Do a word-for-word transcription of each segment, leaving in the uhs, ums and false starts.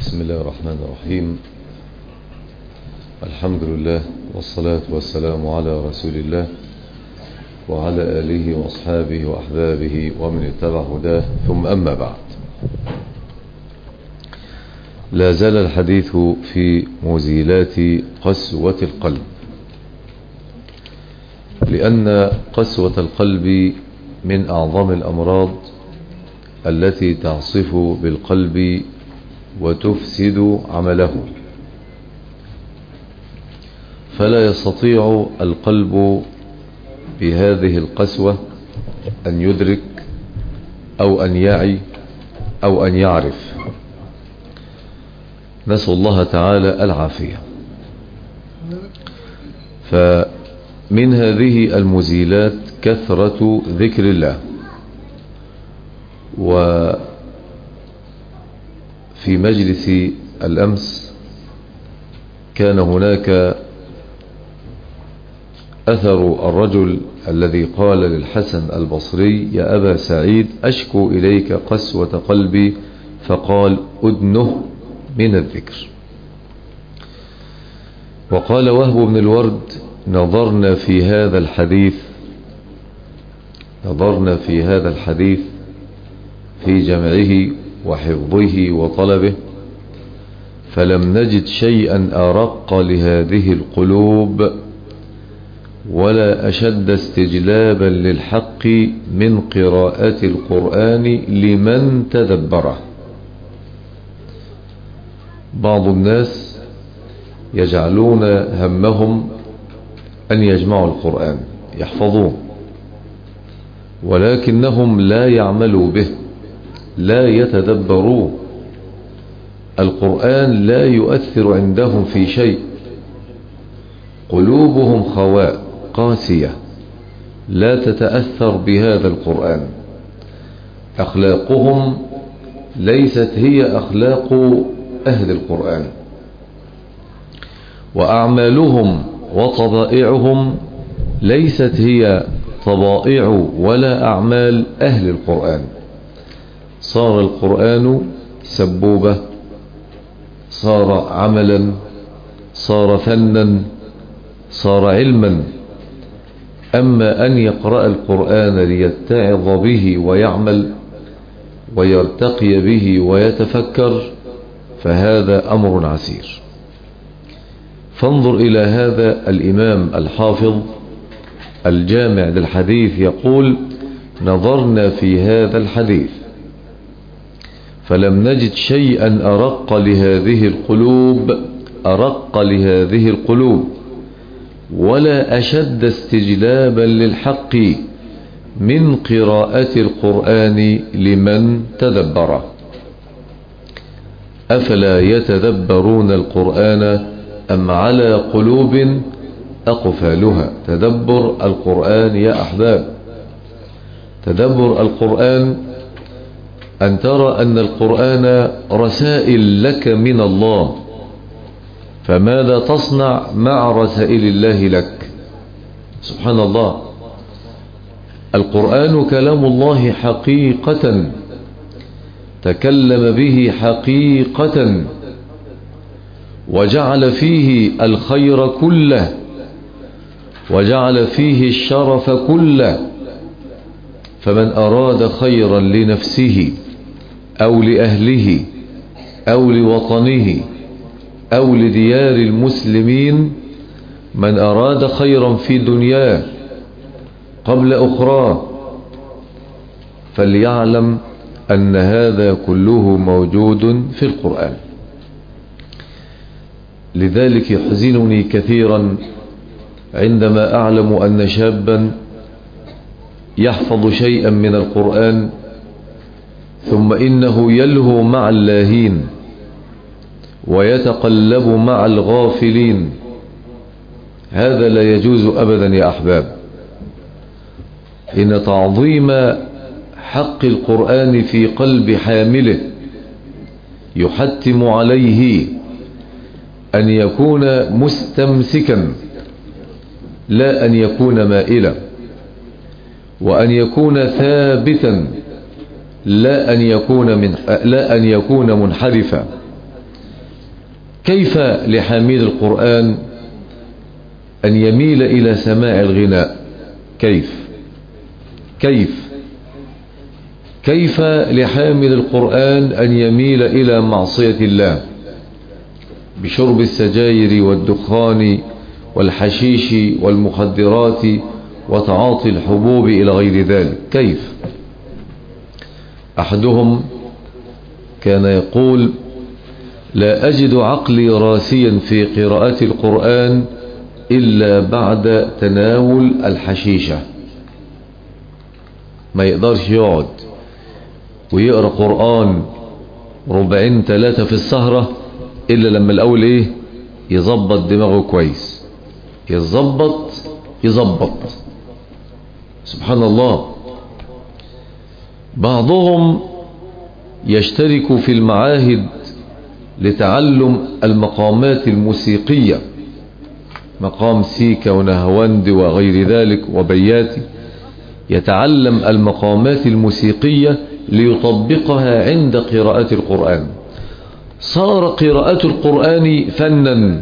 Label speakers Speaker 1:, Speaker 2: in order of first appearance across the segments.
Speaker 1: بسم الله الرحمن الرحيم. الحمد لله والصلاة والسلام على رسول الله وعلى آله وأصحابه وأحبابه ومن اتبع هداه، ثم أما بعد. لا زال الحديث في مزيلات قسوة القلب، لأن قسوة القلب من أعظم الأمراض التي تعصف بالقلب وتفسد عمله، فلا يستطيع القلب بهذه القسوة أن يدرك أو أن يعي أو أن يعرف. نسأل الله تعالى العافية. فمن هذه المزيلات كثرة ذكر الله. وفي مجلس الأمس كان هناك أثر الرجل الذي قال للحسن البصري: يا أبا سعيد، أشكو إليك قسوة قلبي، فقال: أدنه من الذكر. وقال وهب بن الورد: نظرنا في هذا الحديث نظرنا في هذا الحديث في جمعه وحفظه وطلبه، فلم نجد شيئا أرق لهذه القلوب ولا أشد استجلابا للحق من قراءة القرآن لمن تدبره. بعض الناس يجعلون همهم أن يجمعوا القرآن يحفظوه، ولكنهم لا يعملوا به، لا يتدبروه. القرآن لا يؤثر عندهم في شيء، قلوبهم خواء قاسية لا تتأثر بهذا القرآن. أخلاقهم ليست هي أخلاق أهل القرآن، وأعمالهم وطبائعهم ليست هي طبائع ولا أعمال أهل القرآن. صار القرآن سبوبة، صار عملا، صار فنا، صار علما. أما أن يقرأ القرآن ليتعظ به ويعمل ويرتقي به ويتفكر، فهذا أمر عسير. فانظر إلى هذا الإمام الحافظ الجامع للحديث يقول: نظرنا في هذا الحديث فلم نجد شيئا أرق لهذه القلوب أرق لهذه القلوب ولا أشد استجلابا للحق من قراءة القرآن لمن تدبره. أفلا يتدبرون القرآن أم على قلوب أقفالها؟ تدبر القرآن يا أحباب، تدبر القرآن أن ترى أن القرآن رسائل لك من الله، فماذا تصنع مع رسائل الله لك؟ سبحان الله. القرآن كلام الله حقيقة، تكلم به حقيقة، وجعل فيه الخير كله، وجعل فيه الشرف كله. فمن أراد خيرا لنفسه أو لأهله أو لوطنه أو لديار المسلمين، من أراد خيرا في دنياه قبل أخرى، فليعلم أن هذا كله موجود في القرآن. لذلك يحزنني كثيرا عندما أعلم أن شابا يحفظ شيئا من القرآن ثم إنه يلهو مع اللاهين ويتقلب مع الغافلين. هذا لا يجوز أبدا يا أحباب. إن تعظيم حق القرآن في قلب حامله يحتم عليه أن يكون مستمسكا لا أن يكون مائلا، وأن يكون ثابتا لا أن يكون من لا أن يكون منحرفا. كيف لحامل القرآن أن يميل إلى سماع الغناء؟ كيف كيف كيف لحامل القرآن أن يميل إلى معصية الله بشرب السجاير والدخان والحشيش والمخدرات وتعاطي الحبوب إلى غير ذلك؟ كيف؟ أحدهم كان يقول: لا أجد عقلي راسيا في قراءة القرآن إلا بعد تناول الحشيشة. ما يقدرش يقعد ويقرأ قرآن ربعين ثلاثة في السهرة إلا لما الأول إيه؟ يظبط دماغه كويس، يظبط يظبط. سبحان الله. بعضهم يشترك في المعاهد لتعلم المقامات الموسيقية، مقام سيكا ونهواند وغير ذلك وبياتي، يتعلم المقامات الموسيقية ليطبقها عند قراءة القرآن. صار قراءة القرآن فنا،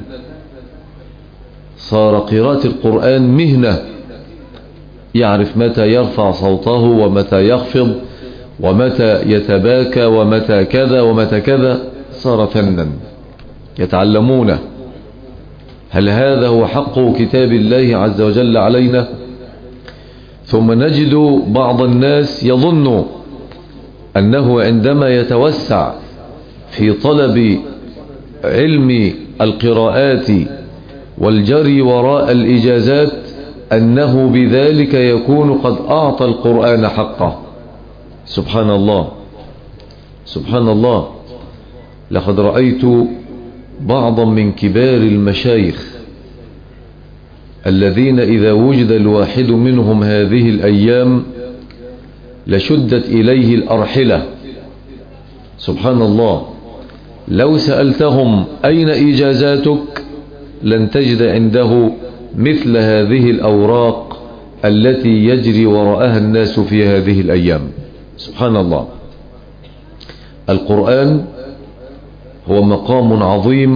Speaker 1: صار قراءة القرآن مهنة، يعرف متى يرفع صوته ومتى يخفض ومتى يتباكى ومتى كذا ومتى كذا، صار فنا يتعلمونه. هل هذا هو حق كتاب الله عز وجل علينا؟ ثم نجد بعض الناس يظن أنه عندما يتوسع في طلب علم القراءات والجري وراء الإجازات أنه بذلك يكون قد أعطى القرآن حقه. سبحان الله سبحان الله. لقد رأيت بعضا من كبار المشايخ الذين إذا وجد الواحد منهم هذه الأيام لشدت إليه الأرحلة. سبحان الله. لو سألتهم أين إجازاتك لن تجد عنده مثل هذه الأوراق التي يجري وراءها الناس في هذه الأيام. سبحان الله. القرآن هو مقام عظيم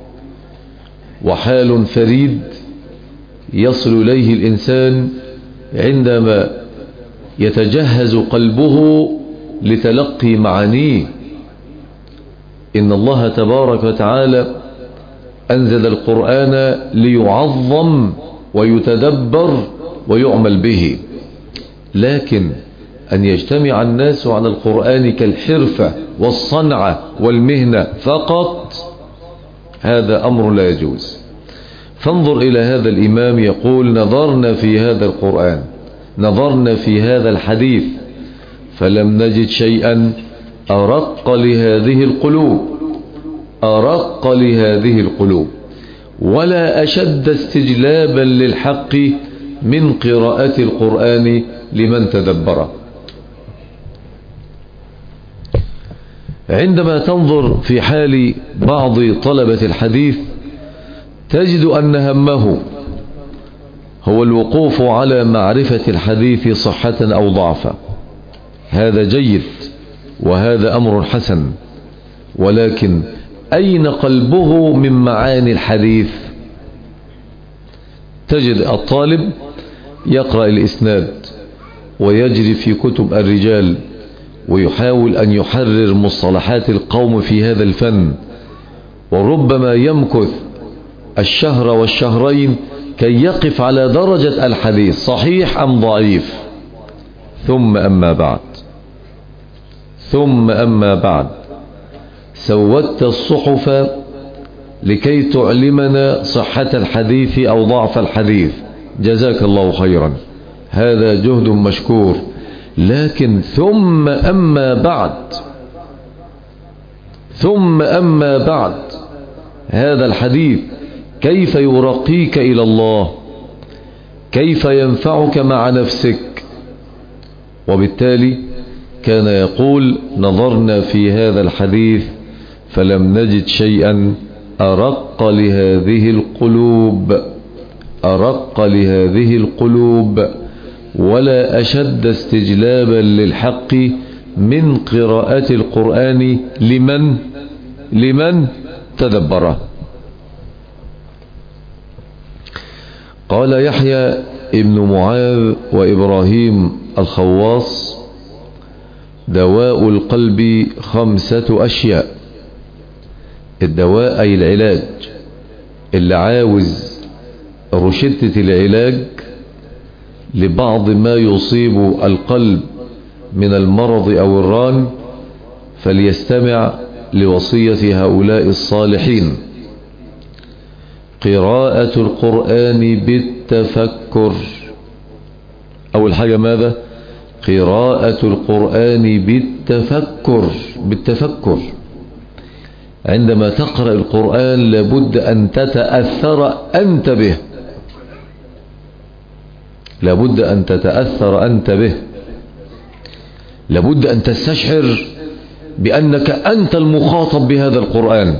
Speaker 1: وحال فريد يصل إليه الإنسان عندما يتجهز قلبه لتلقي معانيه. إن الله تبارك وتعالى أنزل القرآن ليعظم ويتدبر ويعمل به، لكن أن يجتمع الناس على القرآن كالحرفة والصنعة والمهنة فقط، هذا أمر لا يجوز. فانظر إلى هذا الإمام يقول: نظرنا في هذا القرآن، نظرنا في هذا الحديث، فلم نجد شيئا أرق لهذه القلوب، أرق لهذه القلوب، ولا أشد استجلابا للحق من قراءة القرآن لمن تدبره. عندما تنظر في حال بعض طلبة الحديث تجد أن همه هو الوقوف على معرفة الحديث صحة أو ضعفا. هذا جيد وهذا أمر حسن، ولكن أين قلبه من معاني الحديث؟ تجد الطالب يقرأ الإسناد ويجري في كتب الرجال ويحاول أن يحرر مصطلحات القوم في هذا الفن، وربما يمكث الشهر والشهرين كي يقف على درجة الحديث صحيح أم ضعيف. ثم أما بعد ثم أما بعد سودت الصحف لكي تعلمنا صحة الحديث أو ضعف الحديث، جزاك الله خيرا، هذا جهد مشكور. لكن ثم أما بعد ثم أما بعد هذا الحديث كيف يرقيك إلى الله، كيف ينفعك مع نفسك. وبالتالي كان يقول: نظرنا في هذا الحديث فلم نجد شيئا أرق لهذه القلوب، أرق لهذه القلوب، ولا أشد استجلابا للحق من قراءة القرآن لمن لمن تدبره. قال يحيى ابن معاذ وإبراهيم الخواص: دواء القلب خمسة أشياء. الدواء أي العلاج، اللي عاوز روشتة العلاج لبعض ما يصيب القلب من المرض أو الران فليستمع لوصية هؤلاء الصالحين. قراءة القرآن بالتفكر. أول حاجة ماذا؟ قراءة القرآن بالتفكر. بالتفكر عندما تقرأ القرآن لابد أن تتأثر أنت به، لابد أن تتأثر أنت به، لابد أن تستشعر بأنك أنت المخاطب بهذا القرآن،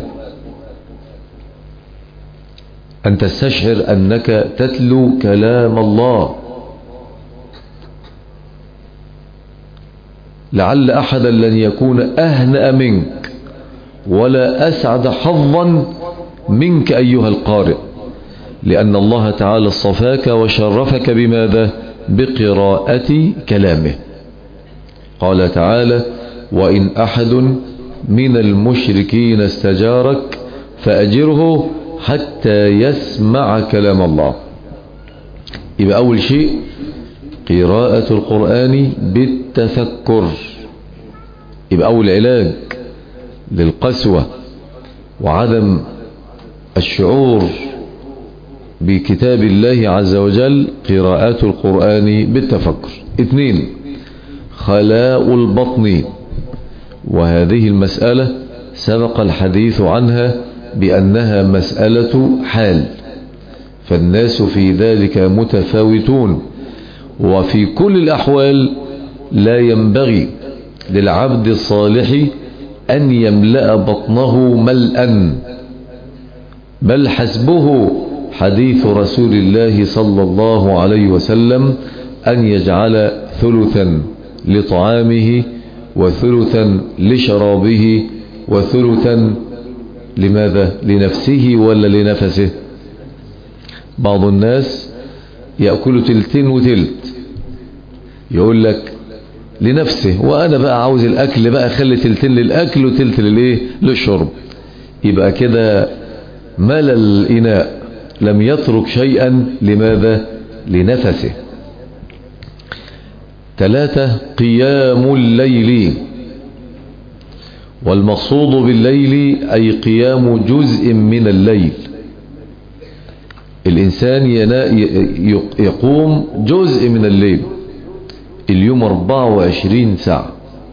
Speaker 1: أن تستشعر أنك تتلو كلام الله. لعل أحدا لن يكون أهنأ منك ولا أسعد حظا منك أيها القارئ، لأن الله تعالى اصطفاك وشرفك بماذا؟ بقراءة كلامه. قال تعالى: وإن أحد من المشركين استجارك فأجره حتى يسمع كلام الله. يبقى أول شيء قراءة القرآن بالتفكر. يبقى أول علاج للقسوة وعدم الشعور بكتاب الله عز وجل قراءة القرآن بالتفكر. اثنين، خلاء البطن، وهذه المسألة سبق الحديث عنها بأنها مسألة حال، فالناس في ذلك متفاوتون، وفي كل الأحوال لا ينبغي للعبد الصالح أن يملأ بطنه ملءا، بل حسبه حديث رسول الله صلى الله عليه وسلم أن يجعل ثلثا لطعامه وثلثا لشرابه وثلثا لماذا؟ لنفسه ولا لنفسه؟ بعض الناس يأكل تلتين وتلت، يقول لك لنفسه، وأنا بقى عاوز الأكل بقى خلي تلتين للأكل وتلت للإيه؟ للشرب. يبقى كده ملى الإناء، لم يترك شيئا لماذا؟ لنفسه. ثلاثة، قيام الليل، والمقصود بالليل أي قيام جزء من الليل. الإنسان يقوم جزء من الليل. اليوم أربعة وعشرين ساعة،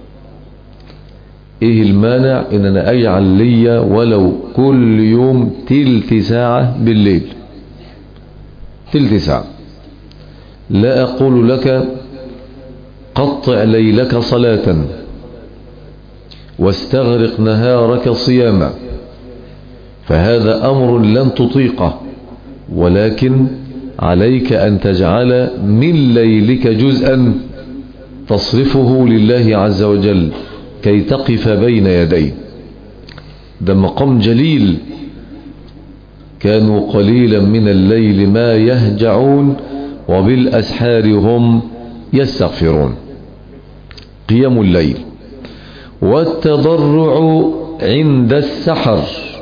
Speaker 1: ايه المانع ان انا اجعل لي ولو كل يوم تلت ساعة بالليل؟ تلت ساعة. لا اقول لك قطع ليلك صلاة واستغرق نهارك صياما، فهذا امر لن تطيقه، ولكن عليك ان تجعل من ليلك جزءا تصرفه لله عز وجل كي تقف بين يديه. ده مقام جليل. كانوا قليلا من الليل ما يهجعون وبالأسحار هم يستغفرون. قيام الليل. والتضرع عند السحر.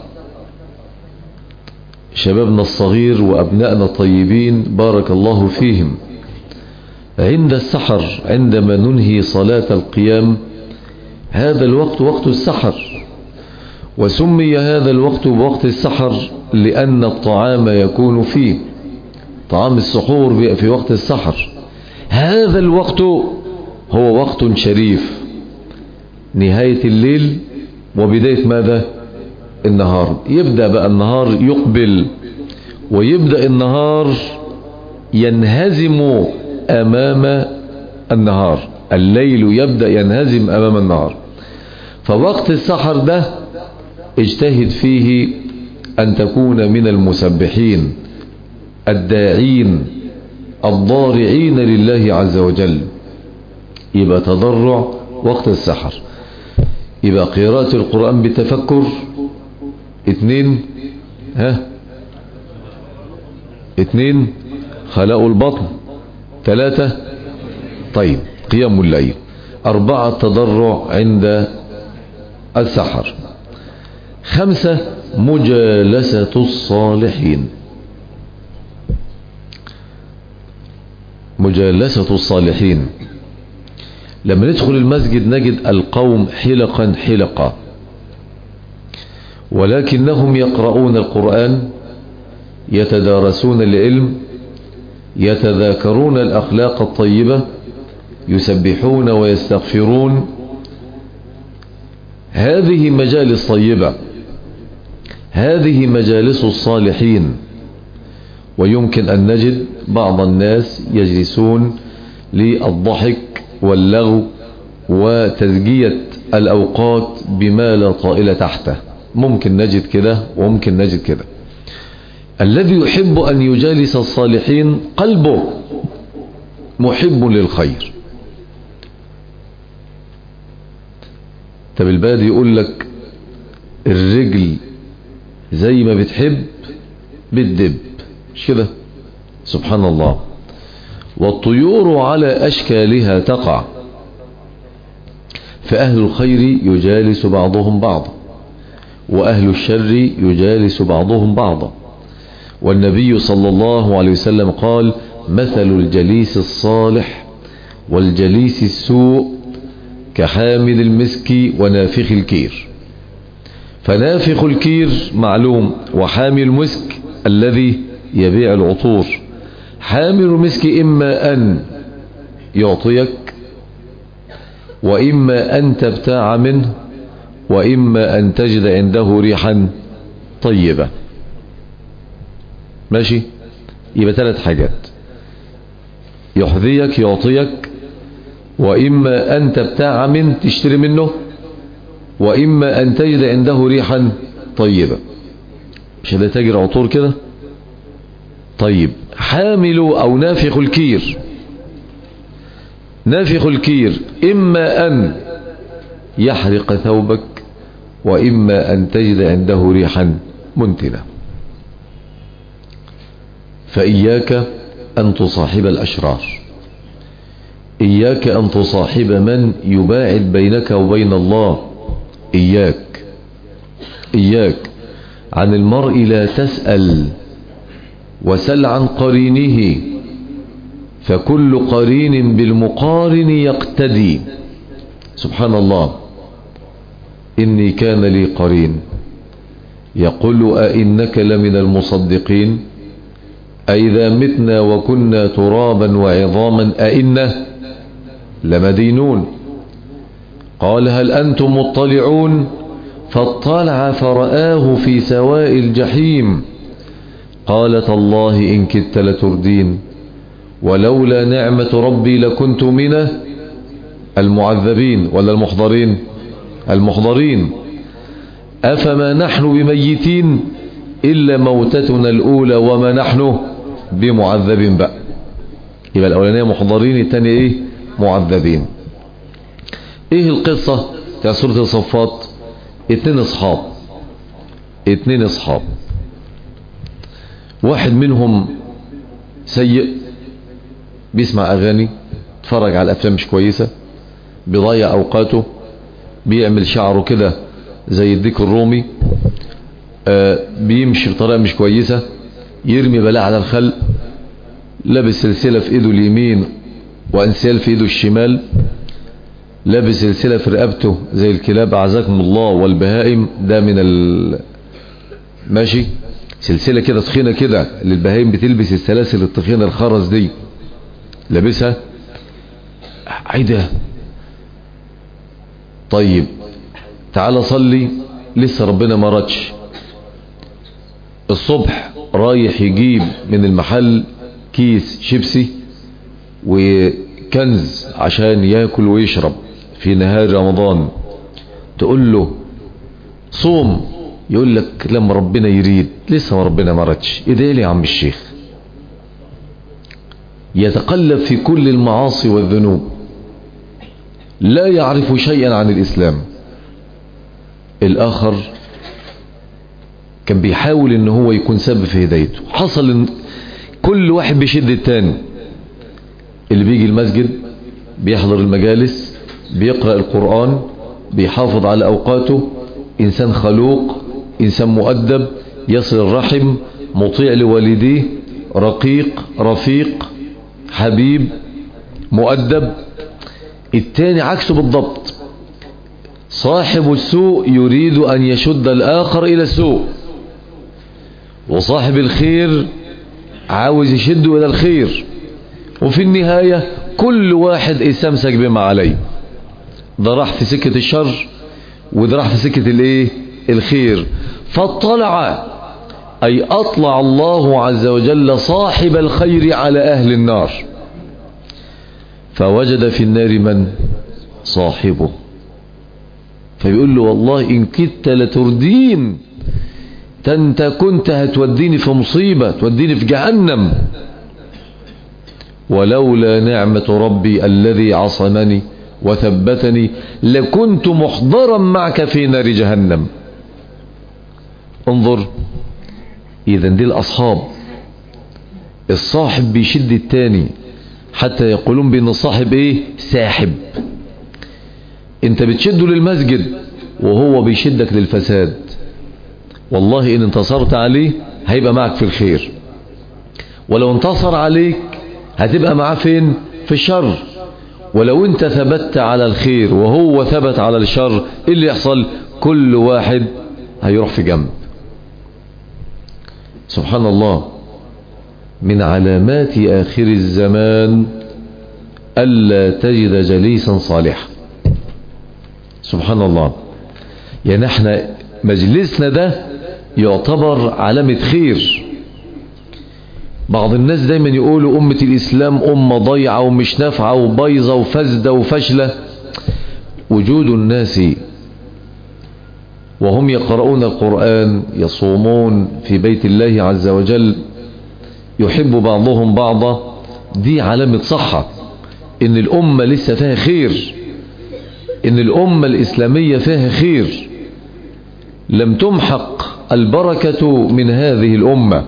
Speaker 1: شبابنا الصغير وأبنائنا الطيبين بارك الله فيهم، عند السحر عندما ننهي صلاة القيام، هذا الوقت وقت السحر، وسمي هذا الوقت بوقت السحر لأن الطعام يكون فيه، طعام السحور في وقت السحر. هذا الوقت هو وقت شريف، نهاية الليل وبداية ماذا؟ النهار. يبدأ بقى النهار يقبل، ويبدأ النهار ينهزم أمام النهار، الليل يبدأ ينهزم أمام النهار. فوقت السحر ده اجتهد فيه أن تكون من المسبحين الداعين الضارعين لله عز وجل. يبقى تضرع وقت السحر، يبقى قراءة القرآن بتفكر. اثنين، ها اثنين خلاء البطن. ثلاثة طيب قيام الليل. أربعة تضرع عند السحر. خمسة مجالسة الصالحين. مجالسة الصالحين، لما ندخل المسجد نجد القوم حلقا حلقا، ولكنهم يقرؤون القرآن، يتدارسون العلم، يتذاكرون الأخلاق الطيبة، يسبحون ويستغفرون. هذه مجالس طيبة، هذه مجالس الصالحين. ويمكن أن نجد بعض الناس يجلسون للضحك واللغو وتزجية الأوقات بما لا طائل تحته. ممكن نجد كده وممكن نجد كده. الذي يحب أن يجالس الصالحين قلبه محب للخير. طب البادي يقول لك الرجل زي ما بتحب بتدب، مش كده؟ سبحان الله. والطيور على أشكالها تقع. فأهل الخير يجالس بعضهم بعضا، وأهل الشر يجالس بعضهم بعضا. والنبي صلى الله عليه وسلم قال: مثل الجليس الصالح والجليس السوء كحامل المسك ونافخ الكير. فنافخ الكير معلوم، وحامل المسك الذي يبيع العطور. حامل المسك إما أن يعطيك، وإما أن تبتاع منه، وإما أن تجد عنده ريحا طيبة. ماشي؟ يبقى ثلاث حاجات: يحذيك يعطيك، وإما أن تبتاع منه تشتري منه، وإما أن تجد عنده ريحا طيبة. مش ده تاجر عطور كده؟ طيب حامل أو نافخ الكير. نافخ الكير إما أن يحرق ثوبك، وإما أن تجد عنده ريحا منتنة. فإياك أن تصاحب الأشرار، إياك أن تصاحب من يباعد بينك وبين الله. إياك إياك عن المرء لا تسأل، وسل عن قرينه، فكل قرين بالمقارن يقتدي. سبحان الله. إني كان لي قرين يقول أئنك لمن المصدقين أئذا متنا وكنا ترابا وعظاما أئنا لمدينون. قال: هل أنتم مطلعون؟ فاطلع فرآه في سواء الجحيم. قال: تالله إن كدت لتردين، ولولا نعمة ربي لكنت من المعذبين ولا المحضرين؟ المحضرين. أفما نحن بميتين إلا موتتنا الأولى وما نحن بمعذبين. بقى يبقى الأولانية محضرين، الثانية إيه؟ معذبين. إيه القصة بتاع سورة الصفات؟ اتنين أصحاب اتنين أصحاب واحد منهم سيء، بيسمع أغاني، اتفرج على أفلام مش كويسة، بيضيع أوقاته، بيعمل شعره كده زي الديك الرومي، آه بيمشي بطريقة مش كويسة، يرمي بلاء على الخلق، لابس سلسلة في ايده اليمين وانسيال في ايده الشمال، لابس سلسلة في رقبته زي الكلاب عزكم الله والبهائم. ده من ال ماشي سلسلة كده تخينة كده، للبهائم بتلبس السلاسل التخينة الخرز دي، لابسها. عيدة. طيب تعال صلي، لسه ربنا ما ردش. الصبح رايح يجيب من المحل كيس شيبسي وكنز عشان ياكل ويشرب في نهار رمضان. تقول له صوم، يقول لك لما ربنا يريد، لسه ربنا ما ردش. ادعي لي يا عم الشيخ. يتقلب في كل المعاصي والذنوب، لا يعرف شيئا عن الإسلام. الآخر كان بيحاول ان هو يكون سبب في هدايته. حصل إن كل واحد بيشد التاني. اللي بيجي المسجد بيحضر المجالس بيقرأ القرآن بيحافظ على أوقاته، إنسان خلوق، إنسان مؤدب، يصل الرحم، مطيع لوالديه، رقيق، رفيق، حبيب، مؤدب. التاني عكسه بالضبط، صاحب السوء يريد أن يشد الآخر إلى السوء، وصاحب الخير عاوز يشده إلى الخير، وفي النهاية كل واحد استمسك بما عليه. ده راح في سكة الشر وده راح في سكة الايه الخير. فاطلع أي أطلع الله عز وجل صاحب الخير على أهل النار، فوجد في النار من؟ صاحبه. فيقول له والله إن كدت لتردين، انت كنت هتوديني في مصيبة، توديني في جهنم، ولولا نعمة ربي الذي عصمني وثبتني لكنت محضرا معك في نار جهنم. انظر، إذا دي الأصحاب. الصاحب بيشد التاني، حتى يقولون بأن الصاحب ايه؟ ساحب. انت بتشده للمسجد وهو بيشدك للفساد. والله إن انتصرت عليه هيبقى معك في الخير، ولو انتصر عليك هتبقى معاه فين؟ في الشر. ولو انت ثبت على الخير وهو ثبت على الشر، ايه اللي يحصل؟ كل واحد هيروح في جنب. سبحان الله. من علامات آخر الزمان ألا تجد جليسا صالحا. سبحان الله. يعني احنا مجلسنا ده يعتبر علامة خير. بعض الناس دايما يقولوا أمة الإسلام أمة ضيعة ومش نافعة وبايظة وفاسدة وفشلة. وجود الناس وهم يقرؤون القرآن، يصومون في بيت الله عز وجل، يحب بعضهم بعضا، دي علامة صحة، إن الأمة لسه فيها خير، إن الأمة الإسلامية فيها خير. لم تمحق البركة من هذه الأمة.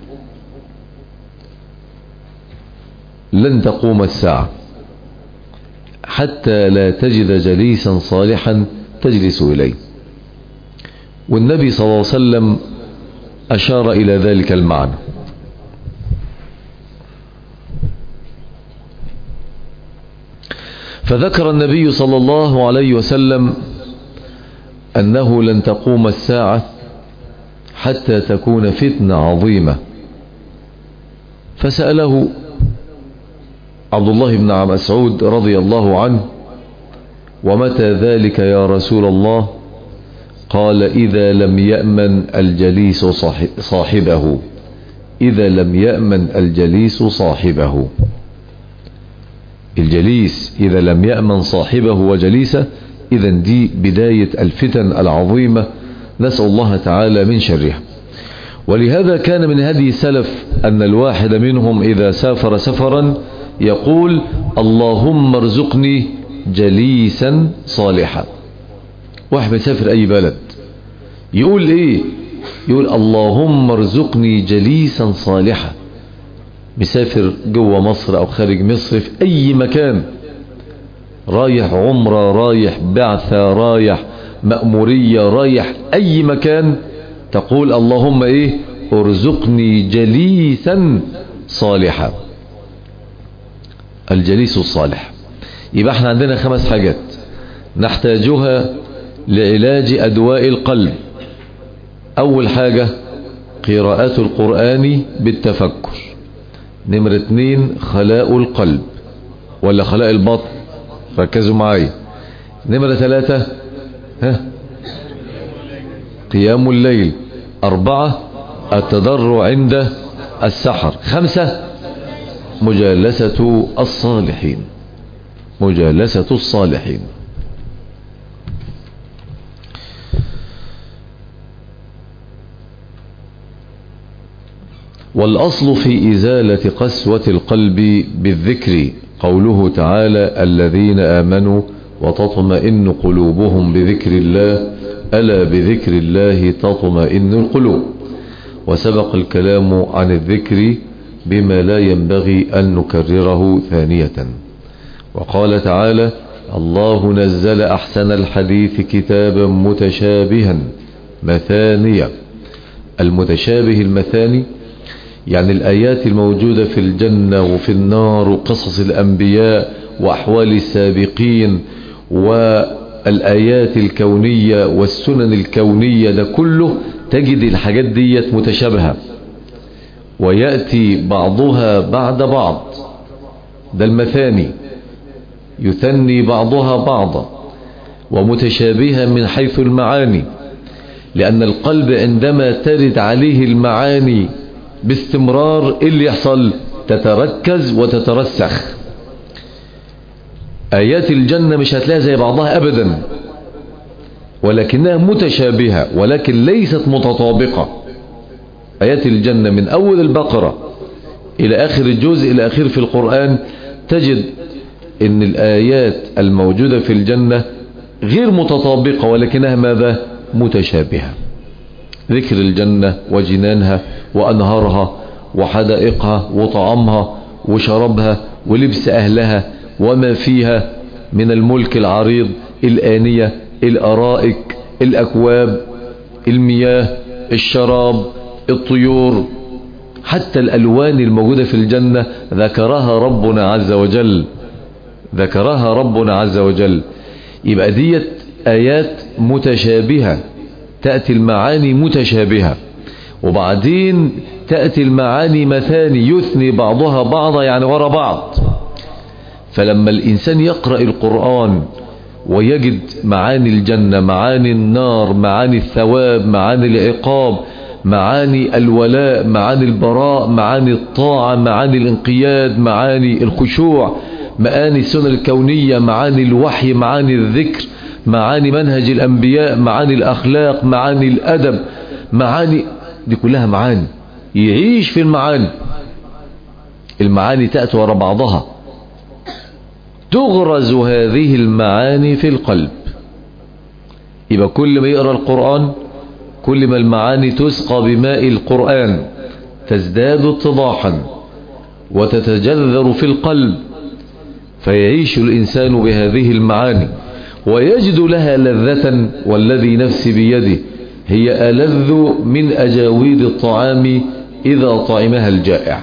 Speaker 1: لن تقوم الساعة حتى لا تجد جليسا صالحا تجلس إليه. والنبي صلى الله عليه وسلم أشار إلى ذلك المعنى. فذكر النبي صلى الله عليه وسلم أنه لن تقوم الساعة حتى تكون فتنة عظيمة. فسأله عبد الله بن مسعود رضي الله عنه: ومتى ذلك يا رسول الله؟ قال: إذا لم يأمن الجليس صاحبه، إذا لم يأمن الجليس صاحبه. الجليس إذا لم يأمن صاحبه وجليسه، إذا دي بداية الفتن العظيمة، نسأل الله تعالى من شرها. ولهذا كان من هدي السلف أن الواحد منهم إذا سافر سفرا يقول: اللهم ارزقني جليسا صالحا. واحد بيسافر أي بلد يقول إيه؟ يقول اللهم ارزقني جليسا صالحا. مسافر جوه مصر أو خارج مصر، في أي مكان، رايح عمرة، رايح بعثة، رايح مأمورية، رايح أي مكان، تقول اللهم إيه؟ ارزقني جليسا صالحا. الجليس الصالح. يبقى احنا عندنا خمس حاجات نحتاجها لعلاج أدواء القلب. أول حاجة قراءة القرآن بالتفكر. نمرة اتنين خلاء القلب ولا خلاء البطن، ركزوا معايا. نمرة ثلاثة ها قيام الليل. أربعة التضرع عند السحر. خمسة مجالسة الصالحين، مجالسة الصالحين. والأصل في إزالة قسوة القلب بالذكر قوله تعالى: الذين آمنوا وتطمئن قلوبهم بذكر الله، ألا بذكر الله تطمئن القلوب. وسبق الكلام عن الذكر بما لا ينبغي أن نكرره ثانية. وقال تعالى: الله نزل أحسن الحديث كتابا متشابها مثانية. المتشابه المثاني يعني الآيات الموجودة في الجنة وفي النار وقصص الأنبياء وأحوال السابقين والآيات الكونية والسنن الكونية، ده كله تجد الحاجات ديت متشابهة ويأتي بعضها بعد بعض. ده المثاني، يثني بعضها بعضا، ومتشابهة من حيث المعاني، لأن القلب عندما ترد عليه المعاني باستمرار اللي يحصل تتركز وتترسخ. آيات الجنة مش هتلاقي زي بعضها أبدا، ولكنها متشابهة ولكن ليست متطابقة. آيات الجنة من أول البقرة إلى آخر الجزء إلى آخر في القرآن تجد إن الآيات الموجودة في الجنة غير متطابقة ولكنها ماذا؟ متشابهة. ذكر الجنة وجنانها وأنهارها وحدائقها وطعامها وشربها ولبس أهلها وما فيها من الملك العريض، الآنية، الأرائك، الأكواب، المياه، الشراب، الطيور، حتى الألوان الموجودة في الجنة ذكرها ربنا عز وجل ذكرها ربنا عز وجل. يبقى ديت آيات متشابهة، تأتي المعاني متشابهة، وبعدين تأتي المعاني مثاني يثني بعضها بعضا، يعني وراء بعض. فلما الإنسان يقرأ القرآن ويجد معاني الجنة، معاني النار، معاني الثواب، معاني العقاب، معاني الولاء، معاني البراء، معاني الطاعة، معاني الانقياد، معاني الخشوع، معاني السنن الكونية، معاني الوحي، معاني الذكر، معاني منهج الأنبياء، معاني الأخلاق، معاني الأدب، معاني دي كلها معاني، يعيش في المعاني. المعاني تأتي وراء بعضها، تغرز هذه المعاني في القلب. يبقى كل ما يقرأ القرآن كل ما المعاني تسقى بماء القرآن تزداد اتضاحا وتتجذر في القلب، فيعيش الإنسان بهذه المعاني ويجد لها لذة، والذي نفسي بيده هي ألذ من أجاويد الطعام إذا طعمها الجائع.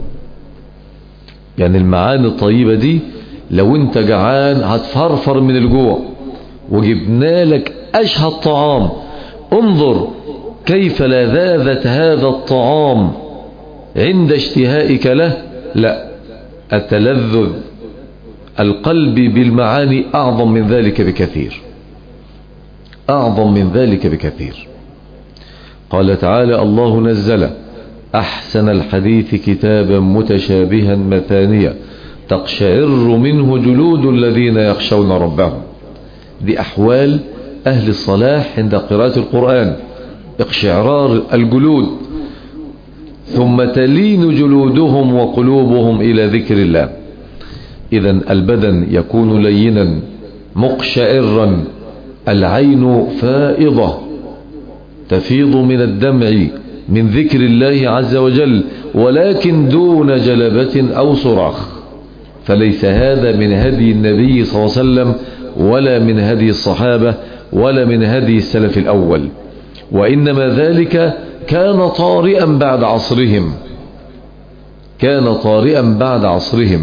Speaker 1: يعني المعاني الطيبة دي لو انت جعان هتفرفر من الجوع، وجبنا لك أشهى الطعام، انظر كيف لذاذة هذا الطعام عند اشتهائك له. لا، التلذذ القلب بالمعاني أعظم من ذلك بكثير، أعظم من ذلك بكثير. قال تعالى: الله نزل أحسن الحديث كتابا متشابها مثانية تقشعر منه جلود الذين يخشون ربهم. دي أحوال أهل الصلاح عند قراءة القرآن، اقشعرار الجلود، ثم تلين جلودهم وقلوبهم إلى ذكر الله. إذن البدن يكون لينا مقشعرا، العين فائضة تفيض من الدمع من ذكر الله عز وجل، ولكن دون جلبة أو صراخ. فليس هذا من هدي النبي صلى الله عليه وسلم ولا من هدي الصحابة ولا من هدي السلف الأول، وإنما ذلك كان طارئا بعد عصرهم، كان طارئا بعد عصرهم.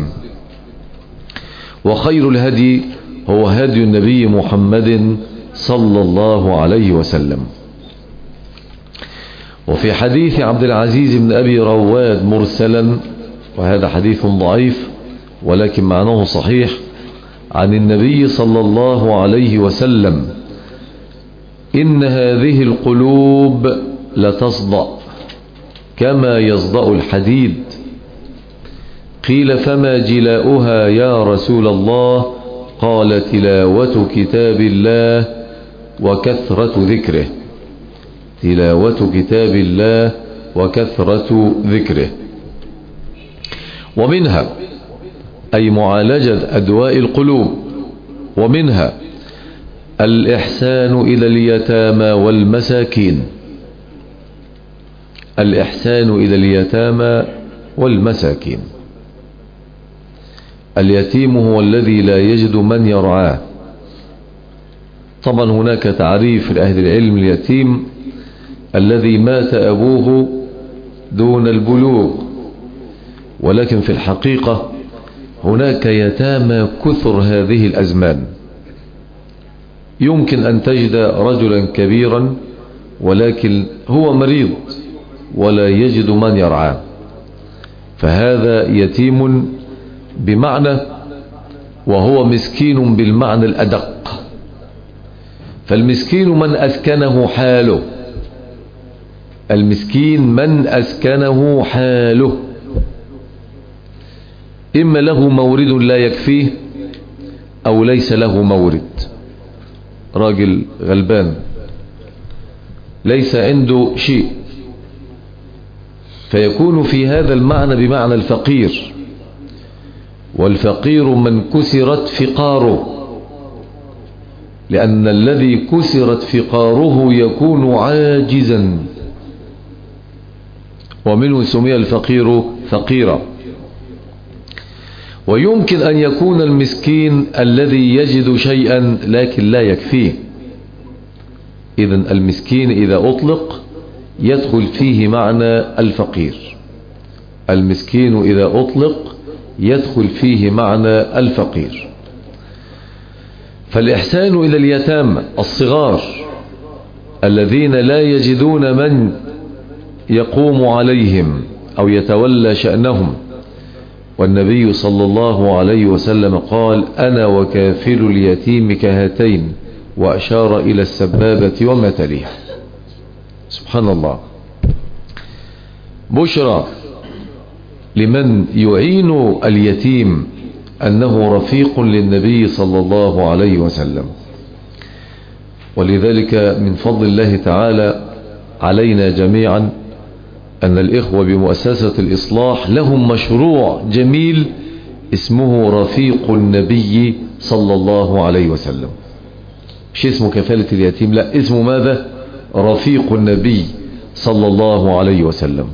Speaker 1: وخير الهدي هو هدي النبي محمد صلى الله عليه وسلم. وفي حديث عبد العزيز بن أبي رواد مرسلا، وهذا حديث ضعيف ولكن معناه صحيح، عن النبي صلى الله عليه وسلم: إن هذه القلوب لتصدأ كما يصدأ الحديد. قيل: فما جلاؤها يا رسول الله؟ قال: تلاوة كتاب الله وكثرة ذكره. تلاوة كتاب الله وكثرة ذكره. ومنها أي معالجة أدواء القلوب، ومنها الإحسان إلى اليتامى والمساكين. الإحسان إلى اليتامى والمساكين. اليتيم هو الذي لا يجد من يرعاه. طبعا هناك تعريف لأهل العلم: اليتيم الذي مات أبوه دون البلوغ. ولكن في الحقيقة هناك يتامى كثر هذه الأزمان. يمكن أن تجد رجلا كبيرا ولكن هو مريض ولا يجد من يرعاه، فهذا يتيم بمعنى، وهو مسكين بالمعنى الأدق. فالمسكين من أسكنه حاله، المسكين من أسكنه حاله، إما له مورد لا يكفيه أو ليس له مورد. راجل غلبان ليس عنده شيء، فيكون في هذا المعنى بمعنى الفقير. والفقير من كسرت فقاره، لأن الذي كسرت فقاره يكون عاجزا، ومنه سمي الفقير فقيرا. ويمكن أن يكون المسكين الذي يجد شيئا لكن لا يكفيه. إذن المسكين إذا أطلق يدخل فيه معنى الفقير. المسكين إذا أطلق يدخل فيه معنى الفقير. فالإحسان إلى اليتامى الصغار الذين لا يجدون من يقوم عليهم أو يتولى شأنهم. والنبي صلى الله عليه وسلم قال: أنا وكافل اليتيم كهاتين، وأشار إلى السبابة وما تليها. سبحان الله. بشرى لمن يعين اليتيم أنه رفيق للنبي صلى الله عليه وسلم. ولذلك من فضل الله تعالى علينا جميعا أن الإخوة بمؤسسة الإصلاح لهم مشروع جميل اسمه رفيق النبي صلى الله عليه وسلم. مش اسمه كفالة اليتيم، لا، اسمه ماذا؟ رفيق النبي صلى الله عليه وسلم.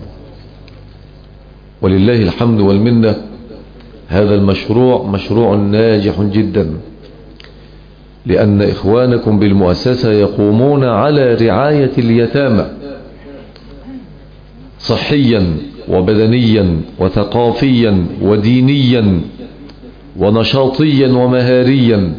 Speaker 1: ولله الحمد والمنة، هذا المشروع مشروع ناجح جدا، لأن إخوانكم بالمؤسسة يقومون على رعاية اليتامى صحيا وبدنيا وثقافيا ودينيا ونشاطيا ومهاريا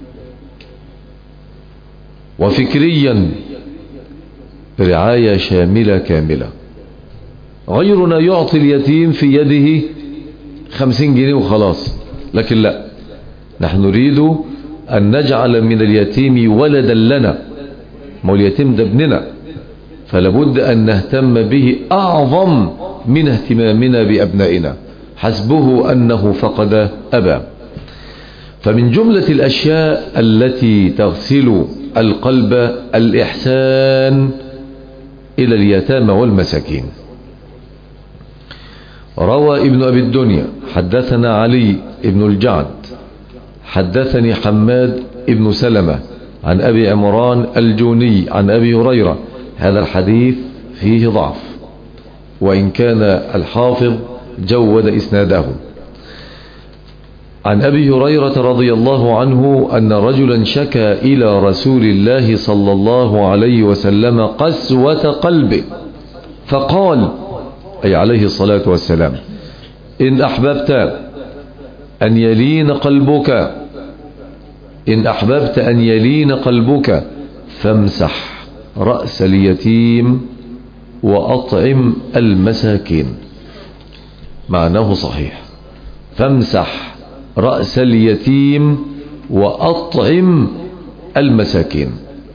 Speaker 1: وفكريا، رعاية شاملة كاملة. غيرنا يعطي اليتيم في يده خمسين جنيه وخلاص، لكن لا، نحن نريد أن نجعل من اليتيم ولدا لنا. ما هو اليتيم ده ابننا، فلابد أن نهتم به أعظم من اهتمامنا بأبنائنا، حسبه أنه فقد أبا. فمن جملة الأشياء التي تغسل القلب الإحسان إلى اليتامى والمساكين. روى ابن أبي الدنيا حدثنا علي ابن الجعد حدثني حماد ابن سلمة عن أبي عمران الجوني عن أبي هريرة. هذا الحديث فيه ضعف، وإن كان الحافظ جود إسناده. عن أبي هريرة رضي الله عنه أن رجلا شكى إلى رسول الله صلى الله عليه وسلم قسوة قلبه، فقال، أي عليه الصلاة والسلام: إن أحببت أن يلين قلبك إن أحببت أن يلين قلبك فامسح رأس اليتيم وأطعم المساكين. معناه صحيح، فامسح رأس اليتيم وأطعم المساكين.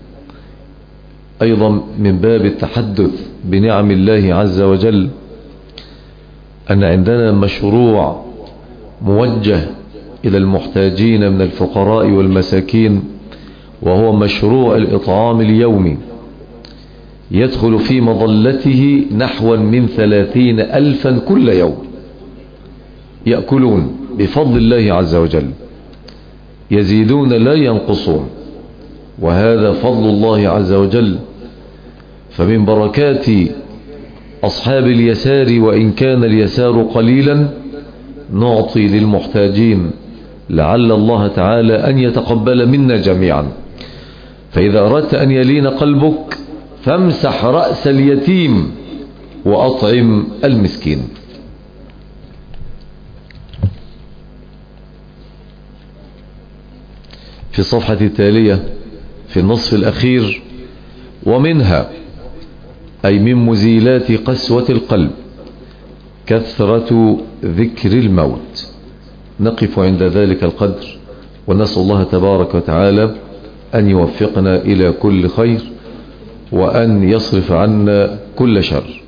Speaker 1: أيضا من باب التحدث بنعم الله عز وجل أن عندنا مشروع موجه إلى المحتاجين من الفقراء والمساكين، وهو مشروع الإطعام اليومي، يدخل في مظلته نحو من ثلاثين ألفا كل يوم يأكلون بفضل الله عز وجل، يزيدون لا ينقصون، وهذا فضل الله عز وجل. فمن بركات أصحاب اليسار وإن كان اليسار قليلا نعطي للمحتاجين لعل الله تعالى أن يتقبل منا جميعا. فإذا أردت أن يلين قلبك فامسح رأس اليتيم وأطعم المسكين. في الصفحة التالية في النصف الأخير: ومنها أي من مزيلات قسوة القلب كثرة ذكر الموت. نقف عند ذلك القدر ونسأل الله تبارك وتعالى أن يوفقنا إلى كل خير وأن يصرف عنا كل شر.